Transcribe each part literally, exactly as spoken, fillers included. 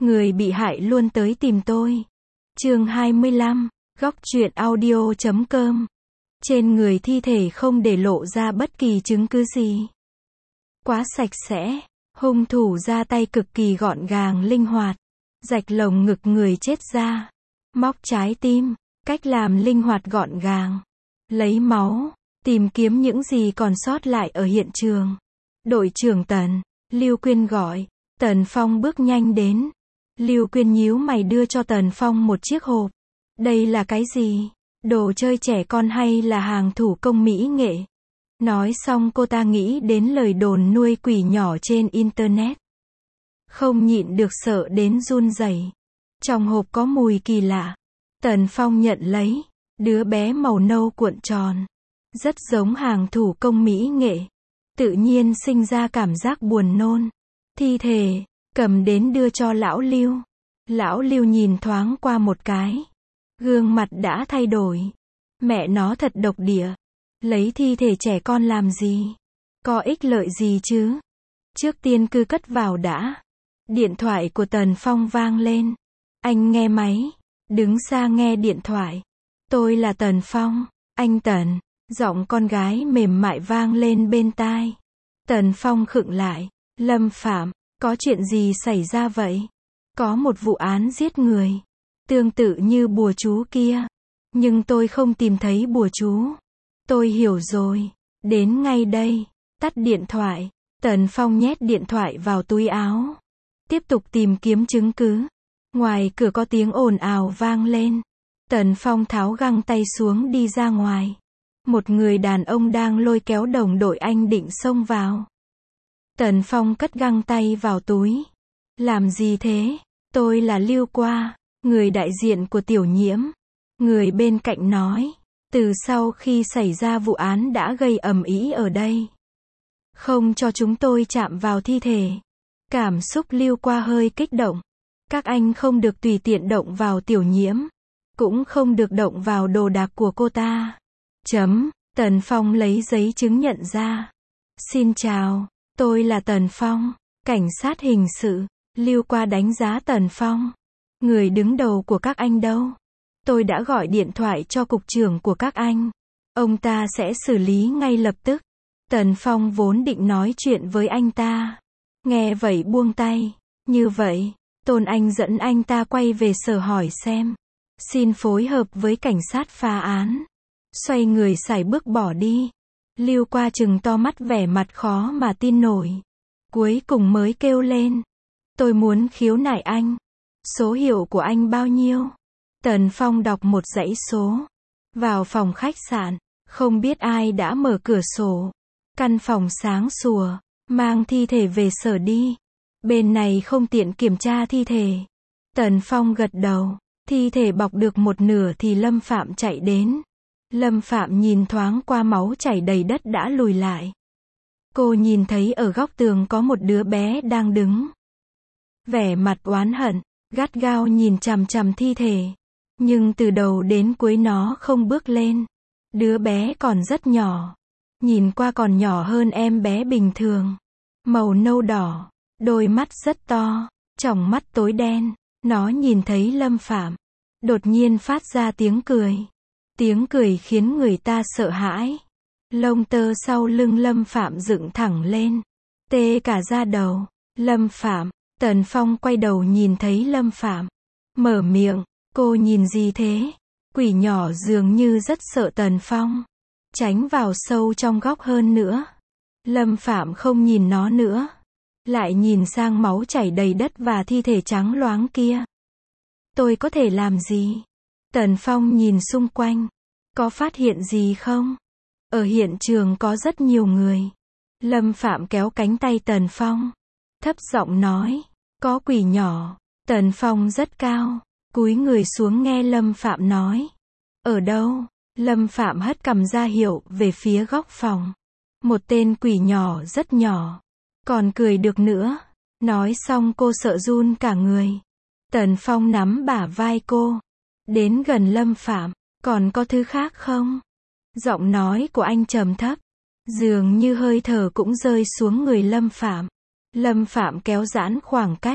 Người bị hại luôn tới tìm tôi. Chương hai mươi lăm, góc truyện audio chấm com. Trên người thi thể không để lộ ra bất kỳ chứng cứ gì. Quá sạch sẽ, hung thủ ra tay cực kỳ gọn gàng linh hoạt. Rạch lồng ngực người chết ra. Móc trái tim, cách làm linh hoạt gọn gàng. Lấy máu, tìm kiếm những gì còn sót lại ở hiện trường. Đội trưởng Tần, Lưu Quyên gọi. Tần Phong bước nhanh đến. Lưu Quyên nhíu mày đưa cho Tần Phong một chiếc hộp. Đây là cái gì? Đồ chơi trẻ con hay là hàng thủ công mỹ nghệ? Nói xong cô ta nghĩ đến lời đồn nuôi quỷ nhỏ trên internet. Không nhịn được sợ đến run rẩy. Trong hộp có mùi kỳ lạ. Tần Phong nhận lấy. Đứa bé màu nâu cuộn tròn. Rất giống hàng thủ công mỹ nghệ. Tự nhiên sinh ra cảm giác buồn nôn. Thi thể, cầm đến đưa cho lão Lưu. Lão Lưu nhìn thoáng qua một cái. Gương mặt đã thay đổi. Mẹ nó thật độc địa. Lấy thi thể trẻ con làm gì? Có ích lợi gì chứ? Trước tiên cứ cất vào đã. Điện thoại của Tần Phong vang lên. Anh nghe máy. Đứng xa nghe điện thoại. Tôi là Tần Phong. Anh Tần. Giọng con gái mềm mại vang lên bên tai. Tần Phong khựng lại. Lâm Phạm, có chuyện gì xảy ra vậy? Có một vụ án giết người. Tương tự như bùa chú kia. Nhưng tôi không tìm thấy bùa chú. Tôi hiểu rồi. Đến ngay đây. Tắt điện thoại. Tần Phong nhét điện thoại vào túi áo. Tiếp tục tìm kiếm chứng cứ. Ngoài cửa có tiếng ồn ào vang lên. Tần Phong tháo găng tay xuống đi ra ngoài. Một người đàn ông đang lôi kéo đồng đội anh định xông vào. Tần Phong cất găng tay vào túi. Làm gì thế? Tôi là Lưu Qua, người đại diện của Tiểu Nhiễm. Người bên cạnh nói. Từ sau khi xảy ra vụ án đã gây ầm ĩ ở đây. Không cho chúng tôi chạm vào thi thể. Cảm xúc Lưu Qua hơi kích động. Các anh không được tùy tiện động vào Tiểu Nhiễm. Cũng không được động vào đồ đạc của cô ta. Chấm. Tần Phong lấy giấy chứng nhận ra. Xin chào. Tôi là Tần Phong, cảnh sát hình sự. Lưu Qua đánh giá Tần Phong. Người đứng đầu của các anh đâu? Tôi đã gọi điện thoại cho cục trưởng của các anh. Ông ta sẽ xử lý ngay lập tức. Tần Phong vốn định nói chuyện với anh ta. Nghe vậy buông tay. Như vậy, Tôn Anh dẫn anh ta quay về sở hỏi xem. Xin phối hợp với cảnh sát phá án. Xoay người sải bước bỏ đi. Lưu Qua trừng to mắt vẻ mặt khó mà tin nổi. Cuối cùng mới kêu lên. Tôi muốn khiếu nại anh. Số hiệu của anh bao nhiêu? Tần Phong đọc một dãy số. Vào phòng khách sạn. Không biết ai đã mở cửa sổ. Căn phòng sáng sủa. Mang thi thể về sở đi. Bên này không tiện kiểm tra thi thể. Tần Phong gật đầu. Thi thể bọc được một nửa thì Lâm Phạm chạy đến. Lâm Phạm nhìn thoáng qua máu chảy đầy đất đã lùi lại. Cô nhìn thấy ở góc tường có một đứa bé đang đứng. Vẻ mặt oán hận, gắt gao nhìn chằm chằm thi thể. Nhưng từ đầu đến cuối nó không bước lên. Đứa bé còn rất nhỏ. Nhìn qua còn nhỏ hơn em bé bình thường. Màu nâu đỏ, đôi mắt rất to, tròng mắt tối đen. Nó nhìn thấy Lâm Phạm. Đột nhiên phát ra tiếng cười. Tiếng cười khiến người ta sợ hãi. Lông tơ sau lưng Lâm Phạm dựng thẳng lên. Tê cả da đầu. Lâm Phạm. Tần Phong quay đầu nhìn thấy Lâm Phạm. Mở miệng. Cô nhìn gì thế? Quỷ nhỏ dường như rất sợ Tần Phong. Tránh vào sâu trong góc hơn nữa. Lâm Phạm không nhìn nó nữa. Lại nhìn sang máu chảy đầy đất và thi thể trắng loáng kia. Tôi có thể làm gì? Tần Phong nhìn xung quanh. Có phát hiện gì không? Ở hiện trường có rất nhiều người. Lâm Phạm kéo cánh tay Tần Phong. Thấp giọng nói. Có quỷ nhỏ. Tần Phong rất cao. Cúi người xuống nghe Lâm Phạm nói. Ở đâu? Lâm Phạm hất cằm ra hiệu về phía góc phòng. Một tên quỷ nhỏ rất nhỏ. Còn cười được nữa. Nói xong cô sợ run cả người. Tần Phong nắm bả vai cô. Đến gần Lâm Phạm. Còn có thứ khác không? Giọng nói của anh trầm thấp. Dường như hơi thở cũng rơi xuống người Lâm Phạm. Lâm Phạm kéo giãn khoảng cách.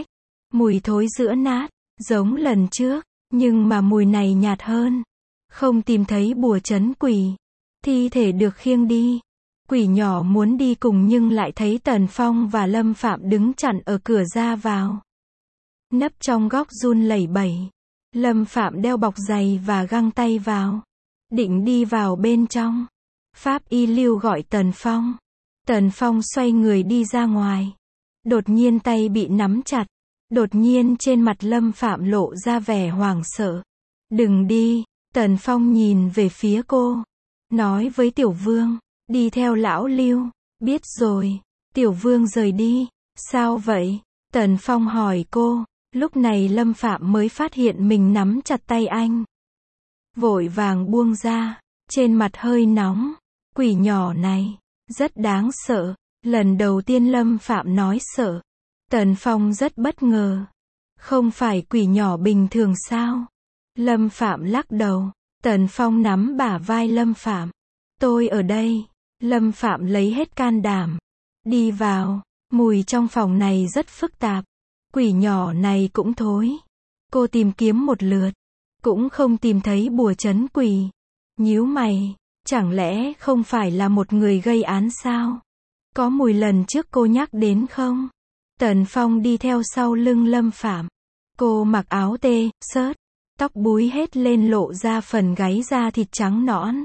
Mùi thối giữa nát, giống lần trước, nhưng mà mùi này nhạt hơn. Không tìm thấy bùa trấn quỷ. Thi thể được khiêng đi. Quỷ nhỏ muốn đi cùng nhưng lại thấy Tần Phong và Lâm Phạm đứng chặn ở cửa ra vào. Nấp trong góc run lẩy bẩy. Lâm Phạm đeo bọc giày và găng tay vào. Định đi vào bên trong. Pháp y Lưu gọi Tần Phong. Tần Phong xoay người đi ra ngoài. Đột nhiên tay bị nắm chặt. Đột nhiên trên mặt Lâm Phạm lộ ra vẻ hoảng sợ. Đừng đi. Tần Phong nhìn về phía cô. Nói với Tiểu Vương. Đi theo lão Lưu. Biết rồi. Tiểu Vương rời đi. Sao vậy? Tần Phong hỏi cô. Lúc này Lâm Phạm mới phát hiện mình nắm chặt tay anh. Vội vàng buông ra. Trên mặt hơi nóng. Quỷ nhỏ này. Rất đáng sợ. Lần đầu tiên Lâm Phạm nói sợ. Tần Phong rất bất ngờ. Không phải quỷ nhỏ bình thường sao? Lâm Phạm lắc đầu. Tần Phong nắm bả vai Lâm Phạm. Tôi ở đây. Lâm Phạm lấy hết can đảm. Đi vào. Mùi trong phòng này rất phức tạp. Quỷ nhỏ này cũng thối. Cô tìm kiếm một lượt. Cũng không tìm thấy bùa trấn quỷ. Nhíu mày. Chẳng lẽ không phải là một người gây án sao? Có mùi lần trước cô nhắc đến không? Tần Phong đi theo sau lưng Lâm Phạm. Cô mặc áo tê, xớt. Tóc búi hết lên lộ ra phần gáy da thịt trắng nõn.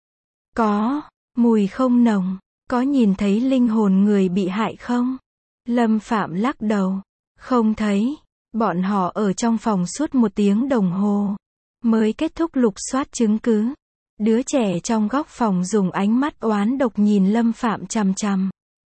Có. Mùi không nồng. Có nhìn thấy linh hồn người bị hại không? Lâm Phạm lắc đầu. Không thấy. Bọn họ ở trong phòng suốt một tiếng đồng hồ. Mới kết thúc lục soát chứng cứ. Đứa trẻ trong góc phòng dùng ánh mắt oán độc nhìn Lâm Phạm chằm chằm.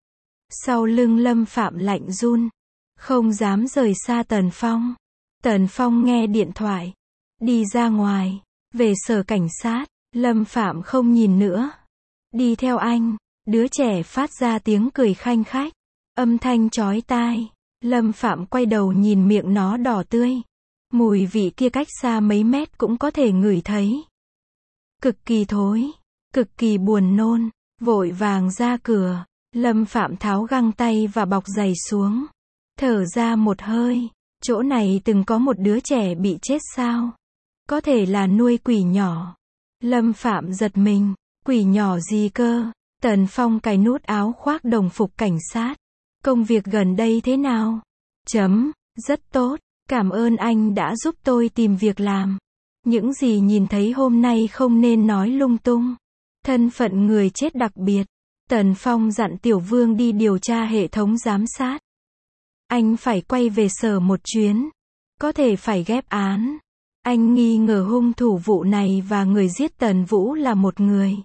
Sau lưng Lâm Phạm lạnh run. Không dám rời xa Tần Phong. Tần Phong nghe điện thoại. Đi ra ngoài. Về sở cảnh sát. Lâm Phạm không nhìn nữa. Đi theo anh. Đứa trẻ phát ra tiếng cười khanh khách. Âm thanh chói tai. Lâm Phạm quay đầu nhìn miệng nó đỏ tươi. Mùi vị kia cách xa mấy mét cũng có thể ngửi thấy. Cực kỳ thối. Cực kỳ buồn nôn. Vội vàng ra cửa. Lâm Phạm tháo găng tay và bọc giày xuống. Thở ra một hơi. Chỗ này từng có một đứa trẻ bị chết sao? Có thể là nuôi quỷ nhỏ. Lâm Phạm giật mình. Quỷ nhỏ gì cơ? Tần Phong cài nút áo khoác đồng phục cảnh sát. Công việc gần đây thế nào? Chấm. Rất tốt. Cảm ơn anh đã giúp tôi tìm việc làm. Những gì nhìn thấy hôm nay không nên nói lung tung. Thân phận người chết đặc biệt. Tần Phong dặn Tiểu Vương đi điều tra hệ thống giám sát. Anh phải quay về sở một chuyến. Có thể phải ghép án. Anh nghi ngờ hung thủ vụ này và người giết Tần Vũ là một người.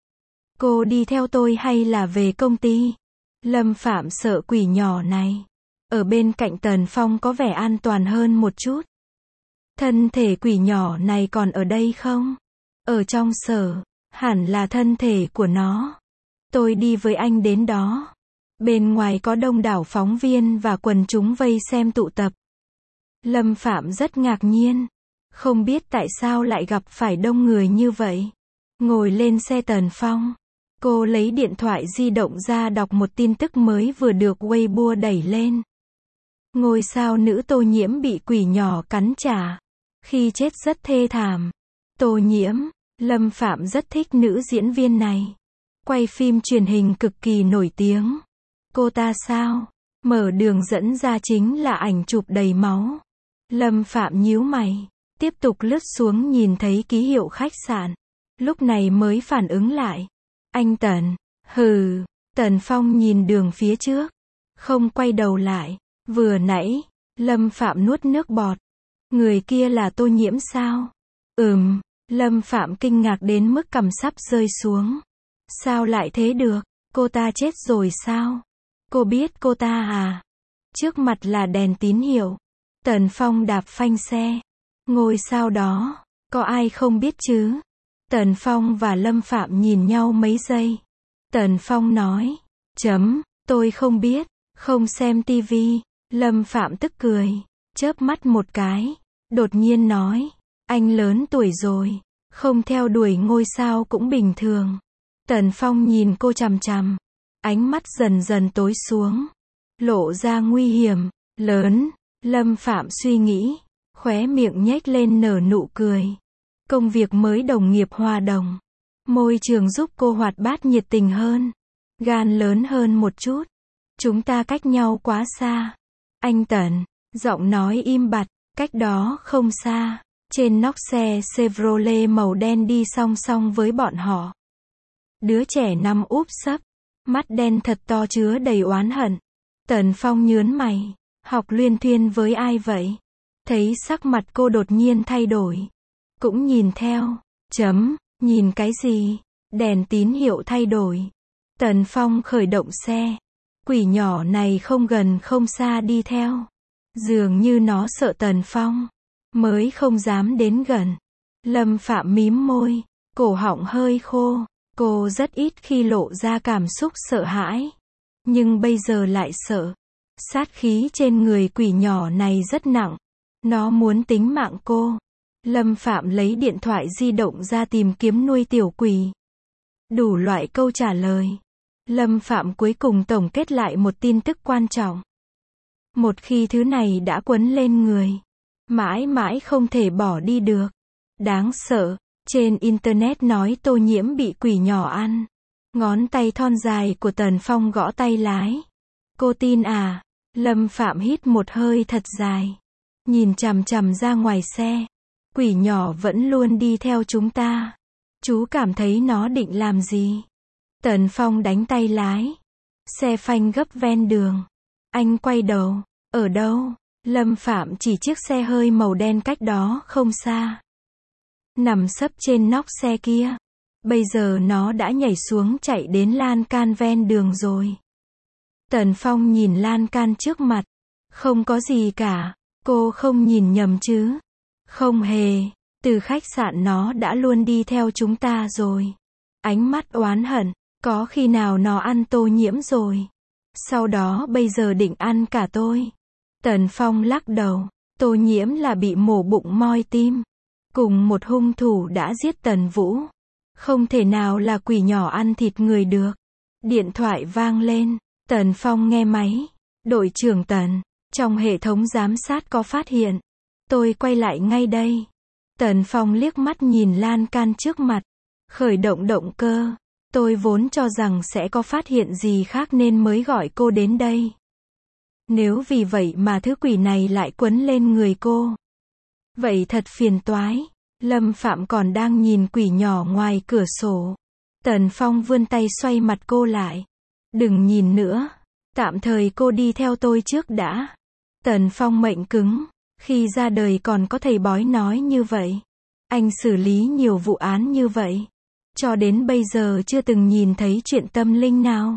Cô đi theo tôi hay là về công ty? Lâm Phạm sợ quỷ nhỏ này. Ở bên cạnh Tần Phong có vẻ an toàn hơn một chút. Thân thể quỷ nhỏ này còn ở đây không? Ở trong sở. Hẳn là thân thể của nó. Tôi đi với anh đến đó. Bên ngoài có đông đảo phóng viên và quần chúng vây xem tụ tập. Lâm Phạm rất ngạc nhiên. Không biết tại sao lại gặp phải đông người như vậy. Ngồi lên xe Tần Phong. Cô lấy điện thoại di động ra đọc một tin tức mới vừa được Weibo đẩy lên. Ngôi sao nữ Tô Nhiễm bị quỷ nhỏ cắn trả. Khi chết rất thê thảm. Tô Nhiễm. Lâm Phạm rất thích nữ diễn viên này. Quay phim truyền hình cực kỳ nổi tiếng. Cô ta sao? Mở đường dẫn ra chính là ảnh chụp đầy máu. Lâm Phạm nhíu mày. Tiếp tục lướt xuống nhìn thấy ký hiệu khách sạn. Lúc này mới phản ứng lại. Anh Tần. Hừ. Tần Phong nhìn đường phía trước. Không quay đầu lại. Vừa nãy. Lâm Phạm nuốt nước bọt. Người kia là Tô Nhiễm sao? Ừm. Lâm Phạm kinh ngạc đến mức cằm sắp rơi xuống. Sao lại thế được? Cô ta chết rồi sao? Cô biết cô ta à? Trước mặt là đèn tín hiệu. Tần Phong đạp phanh xe. Ngôi sao đó. Có ai không biết chứ? Tần Phong và Lâm Phạm nhìn nhau mấy giây. Tần Phong nói. Chấm. Tôi không biết. Không xem tivi. Lâm Phạm tức cười. Chớp mắt một cái. Đột nhiên nói. Anh lớn tuổi rồi. Không theo đuổi ngôi sao cũng bình thường. Tần Phong nhìn cô chằm chằm. Ánh mắt dần dần tối xuống. Lộ ra nguy hiểm. Lớn. Lâm Phạm suy nghĩ, khóe miệng nhếch lên nở nụ cười. Công việc mới đồng nghiệp hòa đồng. Môi trường giúp cô hoạt bát nhiệt tình hơn. Gan lớn hơn một chút. Chúng ta cách nhau quá xa. Anh Tần, giọng nói im bặt, cách đó không xa. Trên nóc xe Chevrolet màu đen đi song song với bọn họ. Đứa trẻ nằm úp sấp, mắt đen thật to chứa đầy oán hận. Tần Phong nhớn mày, học luyên thuyên với ai vậy? Thấy sắc mặt cô đột nhiên thay đổi. Cũng nhìn theo, chấm, nhìn cái gì? Đèn tín hiệu thay đổi. Tần Phong khởi động xe. Quỷ nhỏ này không gần không xa đi theo. Dường như nó sợ Tần Phong, mới không dám đến gần. Lâm Phạm mím môi, cổ họng hơi khô. Cô rất ít khi lộ ra cảm xúc sợ hãi. Nhưng bây giờ lại sợ. Sát khí trên người quỷ nhỏ này rất nặng. Nó muốn tính mạng cô. Lâm Phạm lấy điện thoại di động ra tìm kiếm nuôi tiểu quỷ. Đủ loại câu trả lời. Lâm Phạm cuối cùng tổng kết lại một tin tức quan trọng. Một khi thứ này đã quấn lên người, mãi mãi không thể bỏ đi được. Đáng sợ. Trên Internet nói Tô Nhiễm bị quỷ nhỏ ăn. Ngón tay thon dài của Tần Phong gõ tay lái. Cô tin à? Lâm Phạm hít một hơi thật dài. Nhìn chằm chằm ra ngoài xe. Quỷ nhỏ vẫn luôn đi theo chúng ta. Chú cảm thấy nó định làm gì? Tần Phong đánh tay lái. Xe phanh gấp ven đường. Anh quay đầu. Ở đâu? Lâm Phạm chỉ chiếc xe hơi màu đen cách đó không xa. Nằm sấp trên nóc xe kia. Bây giờ nó đã nhảy xuống chạy đến lan can ven đường rồi. Tần Phong nhìn lan can trước mặt. Không có gì cả. Cô không nhìn nhầm chứ? Không hề. Từ khách sạn nó đã luôn đi theo chúng ta rồi. Ánh mắt oán hận. Có khi nào nó ăn Tô Nhiễm rồi? Sau đó bây giờ định ăn cả tôi. Tần Phong lắc đầu. Tô Nhiễm là bị mổ bụng moi tim. Cùng một hung thủ đã giết Tần Vũ. Không thể nào là quỷ nhỏ ăn thịt người được. Điện thoại vang lên. Tần Phong nghe máy. Đội trưởng Tần. Trong hệ thống giám sát có phát hiện. Tôi quay lại ngay đây. Tần Phong liếc mắt nhìn lan can trước mặt. Khởi động động cơ. Tôi vốn cho rằng sẽ có phát hiện gì khác nên mới gọi cô đến đây. Nếu vì vậy mà thứ quỷ này lại quấn lên người cô. Vậy thật phiền toái. Lâm Phạm còn đang nhìn quỷ nhỏ ngoài cửa sổ. Tần Phong vươn tay xoay mặt cô lại. Đừng nhìn nữa. Tạm thời cô đi theo tôi trước đã. Tần Phong mệnh cứng. Khi ra đời còn có thầy bói nói như vậy. Anh xử lý nhiều vụ án như vậy. Cho đến bây giờ chưa từng nhìn thấy chuyện tâm linh nào.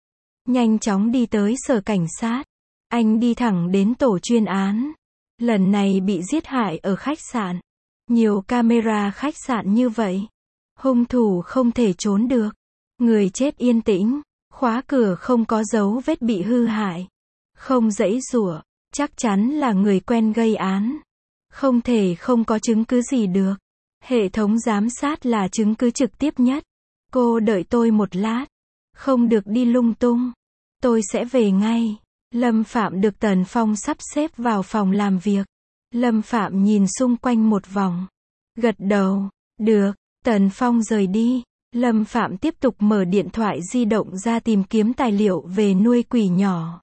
Nhanh chóng đi tới sở cảnh sát. Anh đi thẳng đến tổ chuyên án. Lần này bị giết hại ở khách sạn. Nhiều camera khách sạn như vậy. Hung thủ không thể trốn được. Người chết yên tĩnh. Khóa cửa không có dấu vết bị hư hại. Không giãy giụa. Chắc chắn là người quen gây án. Không thể không có chứng cứ gì được. Hệ thống giám sát là chứng cứ trực tiếp nhất. Cô đợi tôi một lát. Không được đi lung tung. Tôi sẽ về ngay. Lâm Phạm được Tần Phong sắp xếp vào phòng làm việc. Lâm Phạm nhìn xung quanh một vòng. Gật đầu. Được. Tần Phong rời đi. Lâm Phạm tiếp tục mở điện thoại di động ra tìm kiếm tài liệu về nuôi quỷ nhỏ.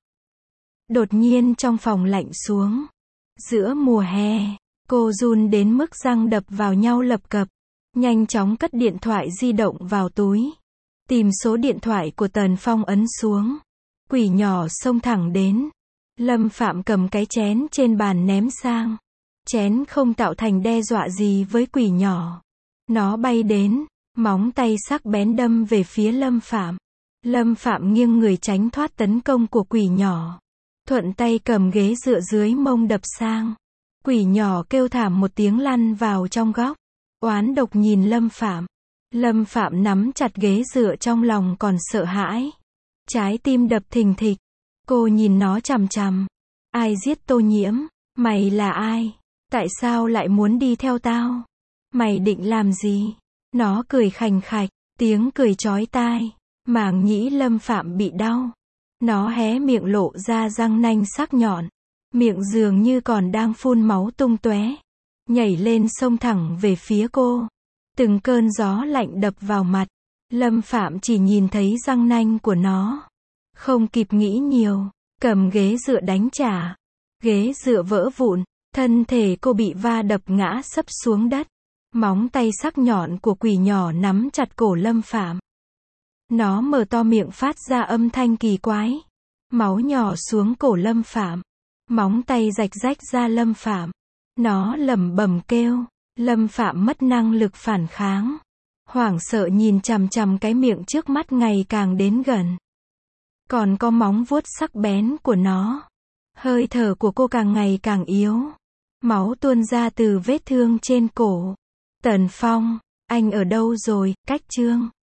Đột nhiên trong phòng lạnh xuống. Giữa mùa hè. Cô run đến mức răng đập vào nhau lập cập. Nhanh chóng cất điện thoại di động vào túi. Tìm số điện thoại của Tần Phong ấn xuống. Quỷ nhỏ xông thẳng đến. Lâm Phạm cầm cái chén trên bàn ném sang. Chén không tạo thành đe dọa gì với quỷ nhỏ. Nó bay đến. Móng tay sắc bén đâm về phía Lâm Phạm. Lâm Phạm nghiêng người tránh thoát tấn công của quỷ nhỏ. Thuận tay cầm ghế dựa dưới mông đập sang. Quỷ nhỏ kêu thảm một tiếng lăn vào trong góc. Oán độc nhìn Lâm Phạm. Lâm Phạm nắm chặt ghế dựa trong lòng còn sợ hãi. Trái tim đập thình thịch. Cô nhìn nó chằm chằm. Ai giết Tô Nhiễm? Mày là ai? Tại sao lại muốn đi theo tao? Mày định làm gì? Nó cười khành khạch. Tiếng cười chói tai. Màng nhĩ Lâm Phạm bị đau. Nó hé miệng lộ ra răng nanh sắc nhọn. miệng dường như còn đang phun máu tung tóe, nhảy lên xông thẳng về phía cô. Từng cơn gió lạnh đập vào mặt, Lâm Phạm chỉ nhìn thấy răng nanh của nó. Không kịp nghĩ nhiều, cầm ghế dựa đánh trả. Ghế dựa vỡ vụn, thân thể cô bị va đập ngã sấp xuống đất. Móng tay sắc nhọn của quỷ nhỏ nắm chặt cổ Lâm Phạm. Nó mở to miệng phát ra âm thanh kỳ quái. Máu nhỏ xuống cổ Lâm Phạm. Móng tay rạch rách da Lâm Phạm. Nó lẩm bẩm kêu. Lâm Phạm mất năng lực phản kháng. Hoảng sợ nhìn chằm chằm cái miệng trước mắt ngày càng đến gần. Còn có móng vuốt sắc bén của nó. Hơi thở của cô càng ngày càng yếu. Máu tuôn ra từ vết thương trên cổ. Tần Phong, anh ở đâu rồi, Cách Trương?